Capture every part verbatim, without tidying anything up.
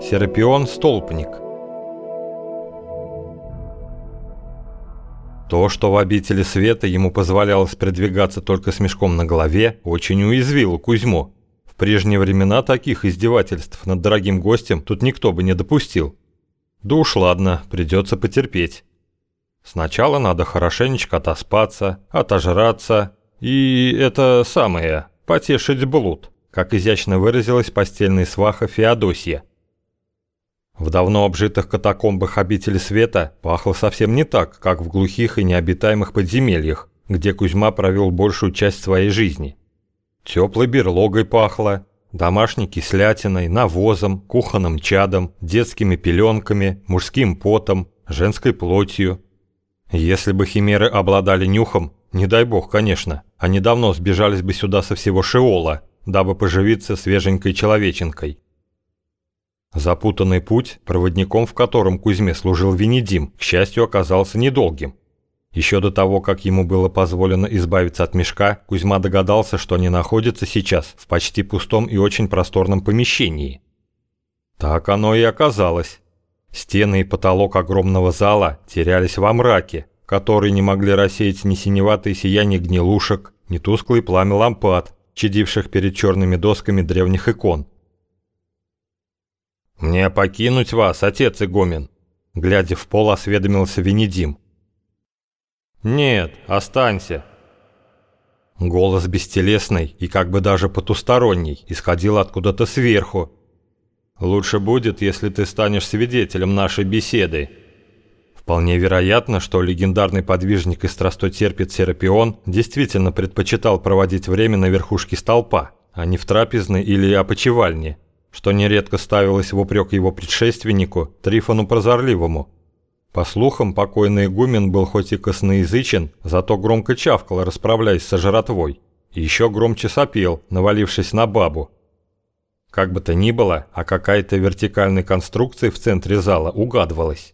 Серапион Столпник. То, что в обители света ему позволялось передвигаться только с мешком на голове, очень уязвило Кузьму. В прежние времена таких издевательств над дорогим гостем тут никто бы не допустил. Да уж ладно, придется потерпеть. Сначала надо хорошенечко отоспаться, отожраться и, это самое, потешить блуд, как изящно выразилась постельная сваха Феодосия. В давно обжитых катакомбах обители света пахло совсем не так, как в глухих и необитаемых подземельях, где Кузьма провел большую часть своей жизни. Теплой берлогой пахло, домашней кислятиной, навозом, кухонным чадом, детскими пеленками, мужским потом, женской плотью. Если бы химеры обладали нюхом, не дай бог, конечно, они давно сбежались бы сюда со всего Шеола, дабы поживиться свеженькой человеченкой. Запутанный путь, проводником в котором Кузьме служил Венедим, к счастью, оказался недолгим. Еще до того, как ему было позволено избавиться от мешка, Кузьма догадался, что они находятся сейчас в почти пустом и очень просторном помещении. Так оно и оказалось. Стены и потолок огромного зала терялись во мраке, который не могли рассеять ни синеватые сияние гнилушек, ни тусклые пламя лампад, чадивших перед черными досками древних икон. «Мне покинуть вас, отец игумен?» Глядя в пол, осведомился Венедим. «Нет, останься». Голос бестелесный и как бы даже потусторонний исходил откуда-то сверху. «Лучше будет, если ты станешь свидетелем нашей беседы». Вполне вероятно, что легендарный подвижник и страстотерпец Серапион действительно предпочитал проводить время на верхушке столпа, а не в трапезной или опочивальне, что нередко ставилось в упрек его предшественнику Трифону Прозорливому. По слухам, покойный игумен был хоть и косноязычен, зато громко чавкал, расправляясь со жратвой, и еще громче сопел, навалившись на бабу. Как бы то ни было, а какая-то вертикальная конструкция в центре зала угадывалась.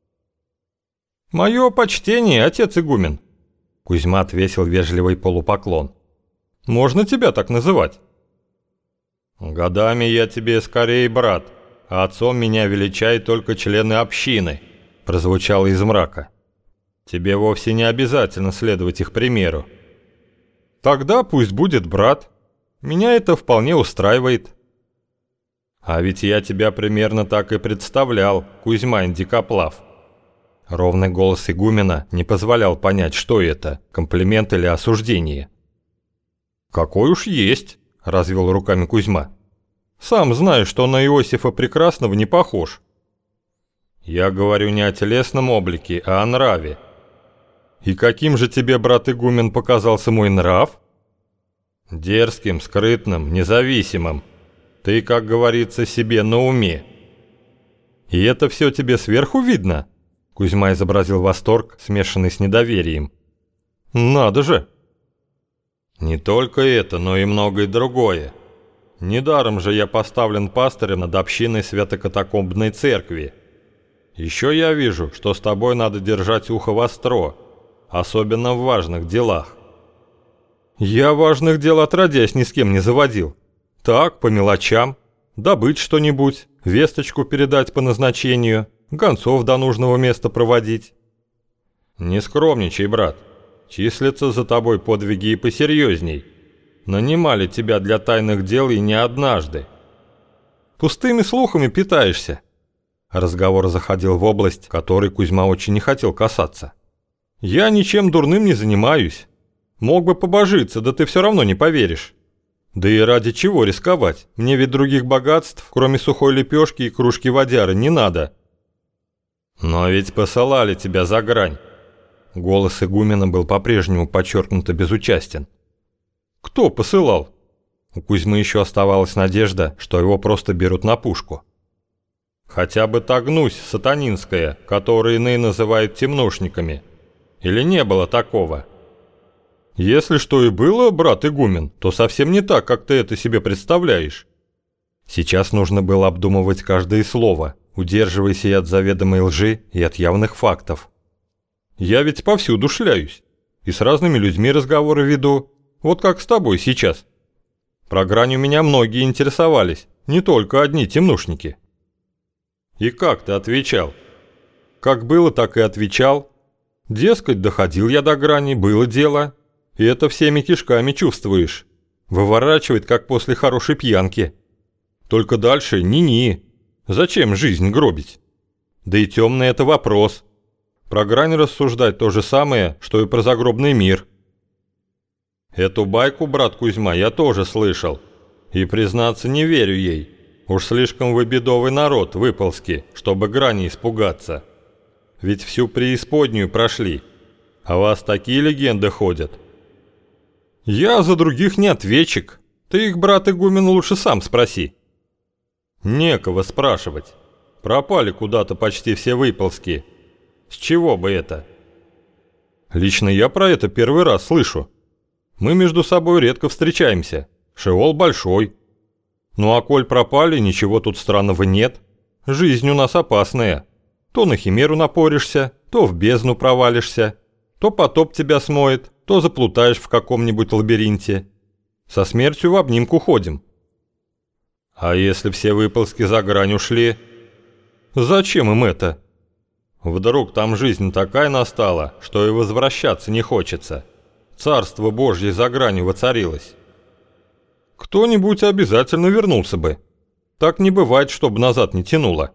«Мое почтение, отец игумен!» Кузьма отвесил вежливый полупоклон. «Можно тебя так называть?» «Годами я тебе скорее брат, а отцом меня величают только члены общины», прозвучало из мрака. «Тебе вовсе не обязательно следовать их примеру». «Тогда пусть будет брат. Меня это вполне устраивает». «А ведь я тебя примерно так и представлял, Кузьма Индикоплав». Ровный голос игумена не позволял понять, что это, комплимент или осуждение. «Какой уж есть», — развел руками Кузьма. «Сам знаешь, что на Иосифа Прекрасного не похож». «Я говорю не о телесном облике, а о нраве». «И каким же тебе, брат игумен, показался мой нрав?» «Дерзким, скрытным, независимым. Ты, как говорится, себе на уме». «И это все тебе сверху видно?» Кузьма изобразил восторг, смешанный с недоверием. «Надо же!» «Не только это, но и многое другое. Недаром же я поставлен пастырем над общиной Свято-Катакомбной церкви. Еще я вижу, что с тобой надо держать ухо востро, особенно в важных делах». «Я важных дел отродясь ни с кем не заводил. Так, по мелочам, добыть что-нибудь, весточку передать по назначению, гонцов до нужного места проводить». «Не скромничай, брат. Числятся за тобой подвиги и посерьезней. Нанимали тебя для тайных дел и не однажды». «Пустыми слухами питаешься». Разговор заходил в область, которой Кузьма очень не хотел касаться. «Я ничем дурным не занимаюсь. Мог бы побожиться, да ты все равно не поверишь. Да и ради чего рисковать? Мне ведь других богатств, кроме сухой лепешки и кружки водяры, не надо». «Но ведь посылали тебя за грань». Голос игумена был по-прежнему подчеркнуто безучастен. «Кто посылал?» У Кузьмы еще оставалась надежда, что его просто берут на пушку. «Хотя бы та гнусь сатанинская, которую иные называют темнушниками. Или не было такого?» «Если что и было, брат игумен, то совсем не так, как ты это себе представляешь». Сейчас нужно было обдумывать каждое слово, удерживаясь и от заведомой лжи, и от явных фактов. «Я ведь повсюду шляюсь, и с разными людьми разговоры веду, вот как с тобой сейчас. Про грань у меня многие интересовались, не только одни темнушники». И как ты отвечал? Как было, так и отвечал. Дескать, доходил я до грани, было дело. И это всеми кишками чувствуешь. Выворачивает, как после хорошей пьянки. Только дальше ни-ни. Зачем жизнь гробить? Да и темный это вопрос. Про грань рассуждать то же самое, что и про загробный мир. Эту байку, брат Кузьма, я тоже слышал. И, признаться, не верю ей. Уж слишком вы бедовый народ, выползки, чтобы грани испугаться. Ведь всю преисподнюю прошли. А вас такие легенды ходят. Я за других не ответчик. Ты их, брат игумен, лучше сам спроси. Некого спрашивать. Пропали куда-то почти все выползки. С чего бы это? Лично я про это первый раз слышу. Мы между собой редко встречаемся. Шеол большой. Ну а коль пропали, ничего тут странного нет. Жизнь у нас опасная. То на химеру напоришься, то в бездну провалишься, то потоп тебя смоет, то заплутаешь в каком-нибудь лабиринте. Со смертью в обнимку ходим. А если все выползки за грань ушли? Зачем им это? Вдруг там жизнь такая настала, что и возвращаться не хочется. Царство Божье за гранью воцарилось. Кто-нибудь обязательно вернулся бы. Так не бывает, чтобы назад не тянуло.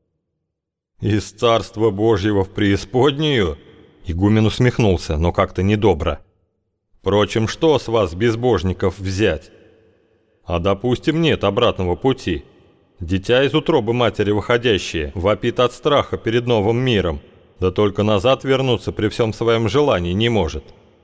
Из Царства Божьего в преисподнюю? Игумен усмехнулся, но как-то недобро. Впрочем, что с вас, безбожников, взять? А допустим, нет обратного пути. Дитя из утробы матери выходящее вопит от страха перед новым миром, да только назад вернуться при всем своем желании не может.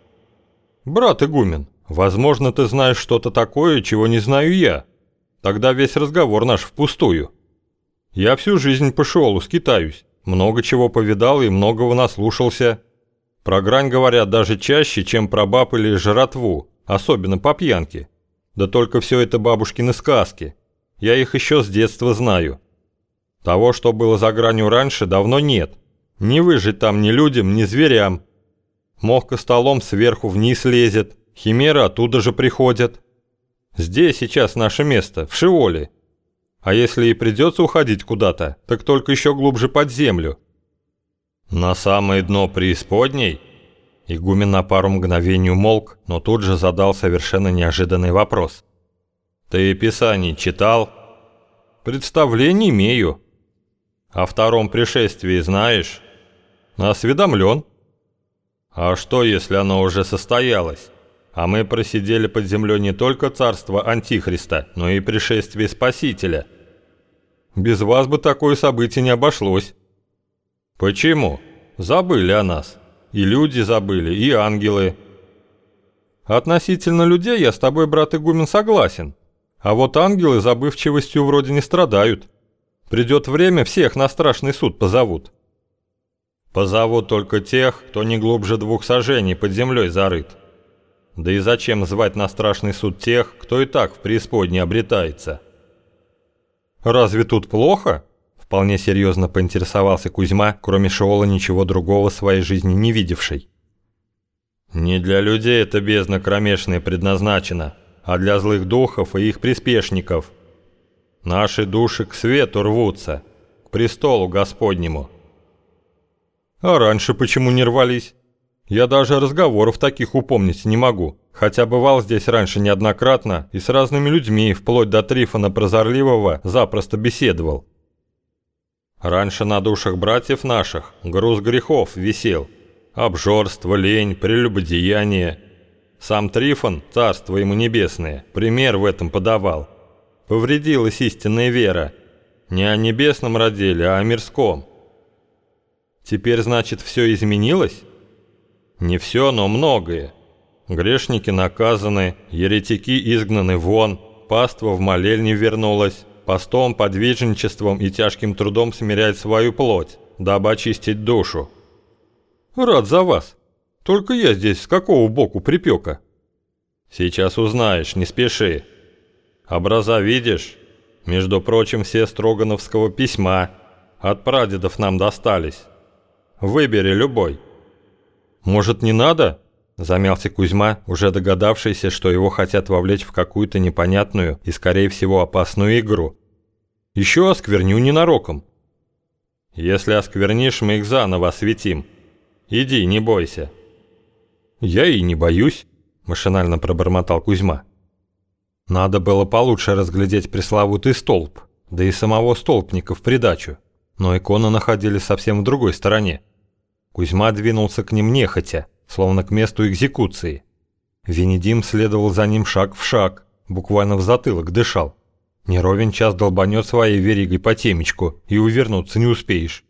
Брат игумен, возможно, ты знаешь что-то такое, чего не знаю я. Тогда весь разговор наш впустую. Я всю жизнь по Шеолу скитаюсь, много чего повидал и многого наслушался. Про грань говорят даже чаще, чем про баб или жратву, особенно по пьянке. Да только все это бабушкины сказки. Я их еще с детства знаю. Того, что было за гранью раньше, давно нет. Не выжить там ни людям, ни зверям. Мохка столом сверху вниз лезет, химеры оттуда же приходят. Здесь сейчас наше место, в Шеоле. А если и придется уходить куда-то, так только еще глубже под землю. На самое дно преисподней? Игумен на пару мгновений умолк, но тут же задал совершенно неожиданный вопрос. Ты Писаний читал? Представление имею. О втором пришествии знаешь? Осведомлен. А что, если оно уже состоялось? А мы просидели под землей не только царство Антихриста, но и пришествие Спасителя. Без вас бы такое событие не обошлось. Почему? Забыли о нас. И люди забыли, и ангелы. Относительно людей я с тобой, брат игумен, согласен. А вот ангелы забывчивостью вроде не страдают. Придет время, всех на страшный суд позовут. Позовут только тех, кто не глубже двух сажений под землей зарыт. Да и зачем звать на страшный суд тех, кто и так в преисподней обретается? Разве тут плохо? Вполне серьезно поинтересовался Кузьма, кроме Шеола ничего другого в своей жизни не видевший. Не для людей эта бездна кромешная предназначена, а для злых духов и их приспешников. Наши души к свету рвутся, к престолу Господнему. А раньше почему не рвались? Я даже разговоров таких упомнить не могу, хотя бывал здесь раньше неоднократно и с разными людьми, вплоть до Трифона Прозорливого, запросто беседовал. Раньше на душах братьев наших груз грехов висел. Обжорство, лень, прелюбодеяние. Сам Трифон, царство ему небесное, пример в этом подавал. Повредилась истинная вера. Не о небесном роделе, а о мирском. Теперь, значит, все изменилось? Не все, но многое. Грешники наказаны, еретики изгнаны вон, паства в молельне вернулась, постом, подвижничеством и тяжким трудом смирять свою плоть, дабы очистить душу. Рад за вас. Только я здесь с какого боку припека? Сейчас узнаешь, не спеши. Образа видишь? Между прочим, все Строгановского письма. От прадедов нам достались. Выбери любой. Может, не надо? Замялся Кузьма, уже догадавшийся, что его хотят вовлечь в какую-то непонятную и, скорее всего, опасную игру. Еще оскверню ненароком. Если осквернишь, мы их заново осветим. Иди, не бойся». «Я и не боюсь», – машинально пробормотал Кузьма. Надо было получше разглядеть пресловутый столб, да и самого столбника в придачу, но иконы находились совсем в другой стороне. Кузьма двинулся к ним нехотя, словно к месту экзекуции. Венедим следовал за ним шаг в шаг, буквально в затылок дышал. Не ровен час долбанет своей веригой по темечку, и увернуться не успеешь.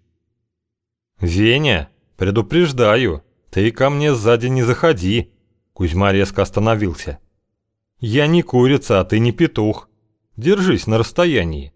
«Веня, предупреждаю, ты ко мне сзади не заходи», — Кузьма резко остановился. «Я не курица, а ты не петух. Держись на расстоянии».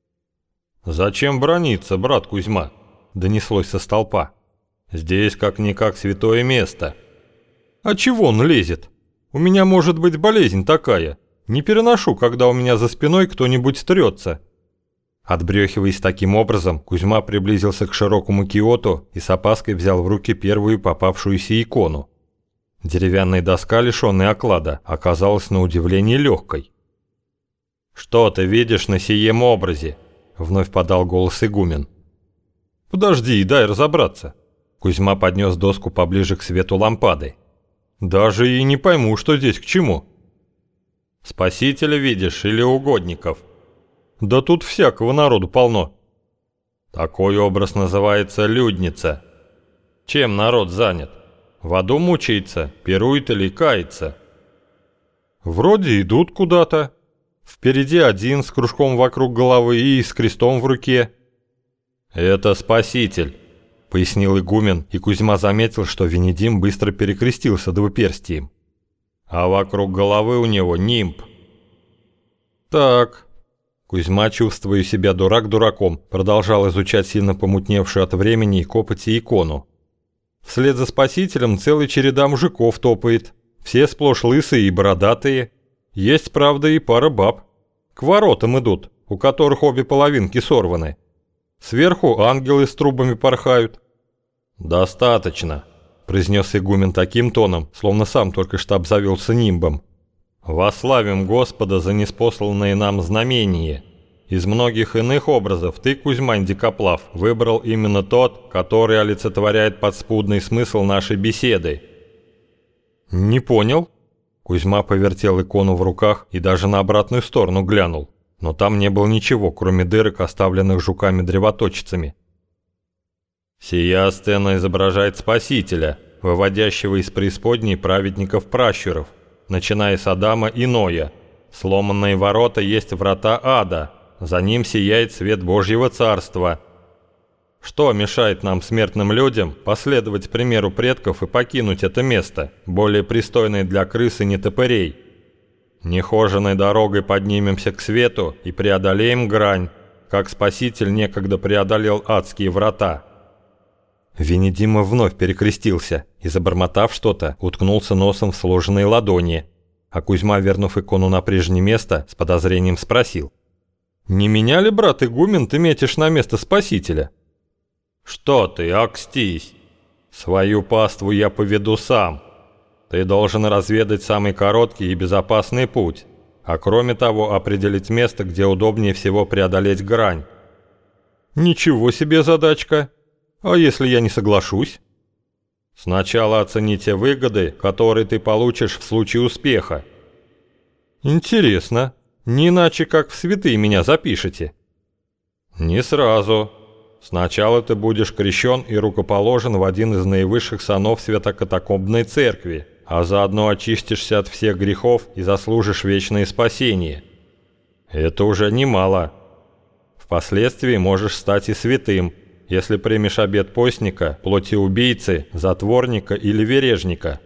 «Зачем браниться, брат Кузьма?» — донеслось со столпа. «Здесь как-никак святое место». «А чего он лезет? У меня может быть болезнь такая. Не переношу, когда у меня за спиной кто-нибудь трется». Отбрехиваясь таким образом, Кузьма приблизился к широкому киоту и с опаской взял в руки первую попавшуюся икону. Деревянная доска, лишенная оклада, оказалась на удивление легкой. «Что ты видишь на сием образе?» — вновь подал голос игумен. «Подожди, дай разобраться». Кузьма поднес доску поближе к свету лампады. «Даже и не пойму, что здесь к чему». «Спасителя видишь или угодников?» «Да тут всякого народу полно». «Такой образ называется людница. Чем народ занят? В аду мучается, пирует или кается?» «Вроде идут куда-то. Впереди один с кружком вокруг головы и с крестом в руке». «Это Спаситель», — пояснил игумен, и Кузьма заметил, что Венедим быстро перекрестился двуперстием. «А вокруг головы у него нимб». «Так». Кузьма, чувствуя себя дурак дураком, продолжал изучать сильно помутневшую от времени и копоти икону. Вслед за Спасителем целая череда мужиков топает, все сплошь лысые и бородатые. Есть, правда, и пара баб. К воротам идут, у которых обе половинки сорваны. Сверху ангелы с трубами порхают. «Достаточно», — произнес игумен таким тоном, словно сам только что обзавелся нимбом. «Вославим Господа за неспосланное нам знамение. Из многих иных образов ты, Кузьмань Дикоплав, выбрал именно тот, который олицетворяет подспудный смысл нашей беседы». «Не понял?» Кузьма повертел икону в руках и даже на обратную сторону глянул, но там не было ничего, кроме дырок, оставленных жуками-древоточицами. «Сия сцена изображает Спасителя, выводящего из преисподней праведников-пращуров, начиная с Адама и Ноя. Сломанные ворота есть врата ада, за ним сияет свет Божьего Царства. Что мешает нам, смертным людям, последовать примеру предков и покинуть это место, более пристойное для крыс и нетопырей? Нехоженной дорогой поднимемся к свету и преодолеем грань, как Спаситель некогда преодолел адские врата». Венедима вновь перекрестился и, забормотав что-то, уткнулся носом в сложенные ладони, а Кузьма, вернув икону на прежнее место, с подозрением спросил: «Не меня ли, брат игумен, ты метишь на место Спасителя?» «Что ты, окстись! Свою паству я поведу сам. Ты должен разведать самый короткий и безопасный путь, а кроме того определить место, где удобнее всего преодолеть грань». «Ничего себе задачка! А если я не соглашусь?» «Сначала оцени те выгоды, которые ты получишь в случае успеха». «Интересно, не иначе как в святые меня запишете?» «Не сразу. Сначала ты будешь крещен и рукоположен в один из наивысших санов святокатакомбной церкви, а заодно очистишься от всех грехов и заслужишь вечное спасение. Это уже немало. Впоследствии можешь стать и святым, если примешь обет постника, плоти убийцы, затворника или вережника».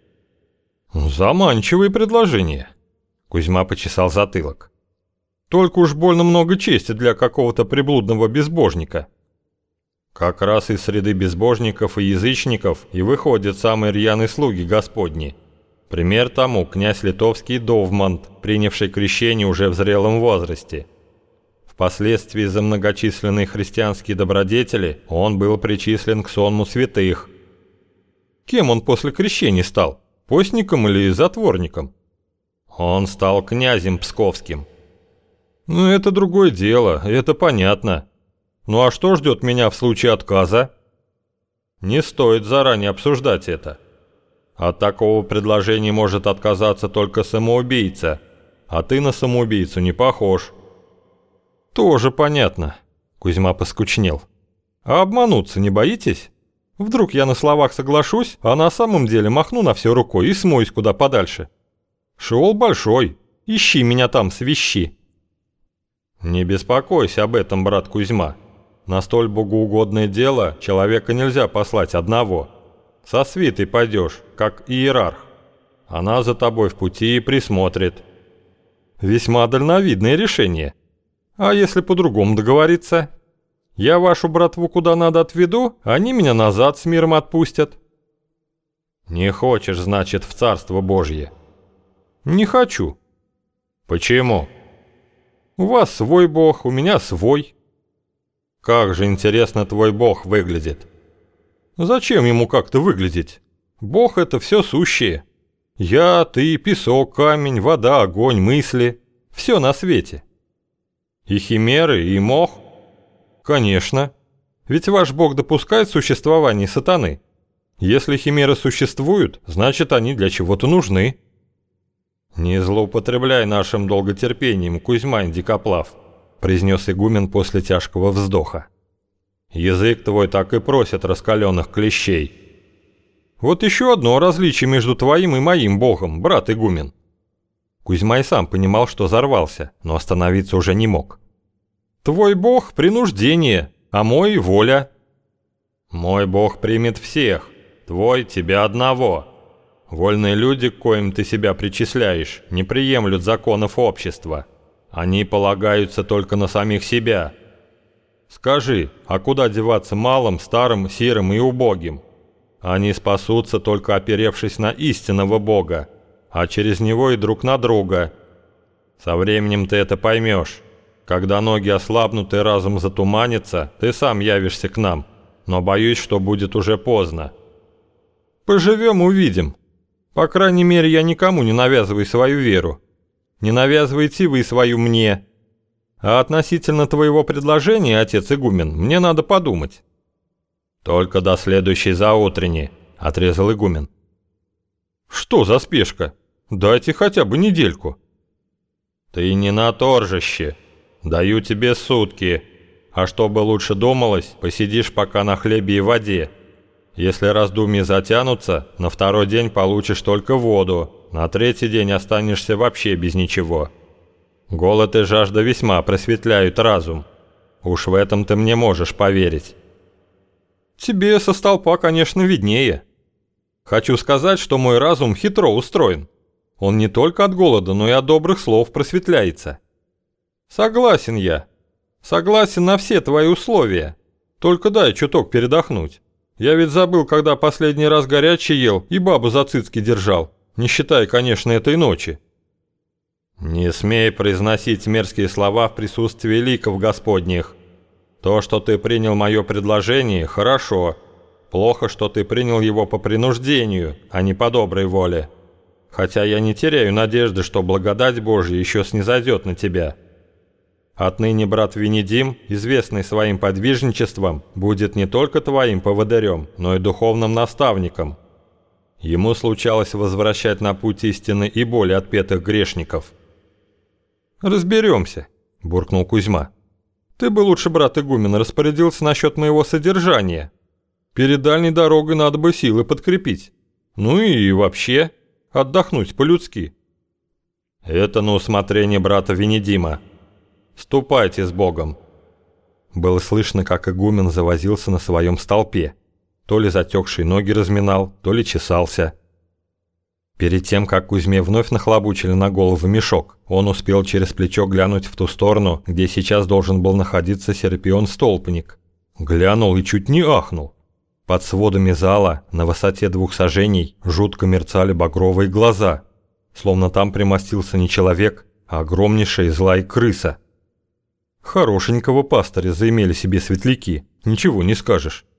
«Заманчивые предложения», — Кузьма почесал затылок. «Только уж больно много чести для какого-то приблудного безбожника». «Как раз из среды безбожников и язычников и выходят самые рьяные слуги Господни. Пример тому князь литовский Довмант, принявший крещение уже в зрелом возрасте. Впоследствии за многочисленные христианские добродетели он был причислен к сонму святых». «Кем он после крещения стал? Постником или затворником?» «Он стал князем псковским». «Ну это другое дело, это понятно. Ну а что ждет меня в случае отказа? Не стоит заранее обсуждать это. От такого предложения может отказаться только самоубийца, а ты на самоубийцу не похож. Тоже понятно. Кузьма поскучнел. А обмануться не боитесь? Вдруг я на словах соглашусь, а на самом деле махну на все рукой и смоюсь куда подальше. Шеол большой, ищи меня там, свищи. Не беспокойся об этом, брат Кузьма. На столь богоугодное дело человека нельзя послать одного. Со свитой пойдешь, как иерарх. Она за тобой в пути и присмотрит. Весьма дальновидное решение. А если по-другому договориться? Я вашу братву куда надо отведу, они меня назад с миром отпустят. Не хочешь, значит, в Царство Божье? Не хочу. Почему? У вас свой бог, у меня свой. Как же интересно твой бог выглядит. Зачем ему как-то выглядеть? Бог — это все сущее. Я, ты, песок, камень, вода, огонь, мысли. Все на свете. И химеры, и мох. Конечно. Ведь ваш бог допускает существование сатаны. Если химеры существуют, значит, они для чего-то нужны. Не злоупотребляй нашим долготерпением, Кузьма Индикоплав, произнес игумен после тяжкого вздоха. Язык твой так и просит раскаленных клещей. Вот еще одно различие между твоим и моим богом, брат игумен. Кузьма и сам понимал, что взорвался, но остановиться уже не мог. Твой бог — принуждение, а мой — воля. Мой бог примет всех, твой — тебя одного. Вольные люди, к коим ты себя причисляешь, не приемлют законов общества. Они полагаются только на самих себя. Скажи, а куда деваться малым, старым, сирым и убогим? Они спасутся, только оперевшись на истинного Бога, а через него и друг на друга. Со временем ты это поймешь. Когда ноги ослабнут и разум затуманится, ты сам явишься к нам, но боюсь, что будет уже поздно. Поживем — увидим. По крайней мере, я никому не навязываю свою веру. Не навязывайте вы свою мне. А относительно твоего предложения, отец игумен, мне надо подумать. Только до следующей заутренни, отрезал игумен. Что за спешка? Дайте хотя бы недельку. Ты не на торжище. Даю тебе сутки. А чтобы лучше думалось, посидишь пока на хлебе и воде. Если раздумья затянутся, на второй день получишь только воду, на третий день останешься вообще без ничего. Голод и жажда весьма просветляют разум. Уж в этом ты мне можешь поверить. Тебе со столпа, конечно, виднее. Хочу сказать, что мой разум хитро устроен. Он не только от голода, но и от добрых слов просветляется. Согласен я. Согласен на все твои условия. Только дай чуток передохнуть. Я ведь забыл, когда последний раз горячий ел и бабу за цицки держал, не считая, конечно, этой ночи. Не смей произносить мерзкие слова в присутствии ликов Господних. То, что ты принял мое предложение, хорошо. Плохо, что ты принял его по принуждению, а не по доброй воле. Хотя я не теряю надежды, что благодать Божья еще снизойдет на тебя. Отныне брат Венедим, известный своим подвижничеством, будет не только твоим поводырем, но и духовным наставником. Ему случалось возвращать на путь истины и более отпетых грешников. «Разберемся», – буркнул Кузьма. «Ты бы лучше, брат игумен, распорядился насчет моего содержания. Перед дальней дорогой надо бы силы подкрепить. Ну и вообще, отдохнуть по-людски». «Это на усмотрение брата Венедима. Ступайте с Богом». Было слышно, как игумен завозился на своем столпе. То ли затекшие ноги разминал, то ли чесался. Перед тем, как Кузьме вновь нахлобучили на голову мешок, он успел через плечо глянуть в ту сторону, где сейчас должен был находиться Серпион-столпник. Глянул и чуть не ахнул. Под сводами зала, на высоте двух саженей, жутко мерцали багровые глаза, словно там примостился не человек, а огромнейшая злая крыса. Хорошенького пастыря заимели себе светляки, ничего не скажешь.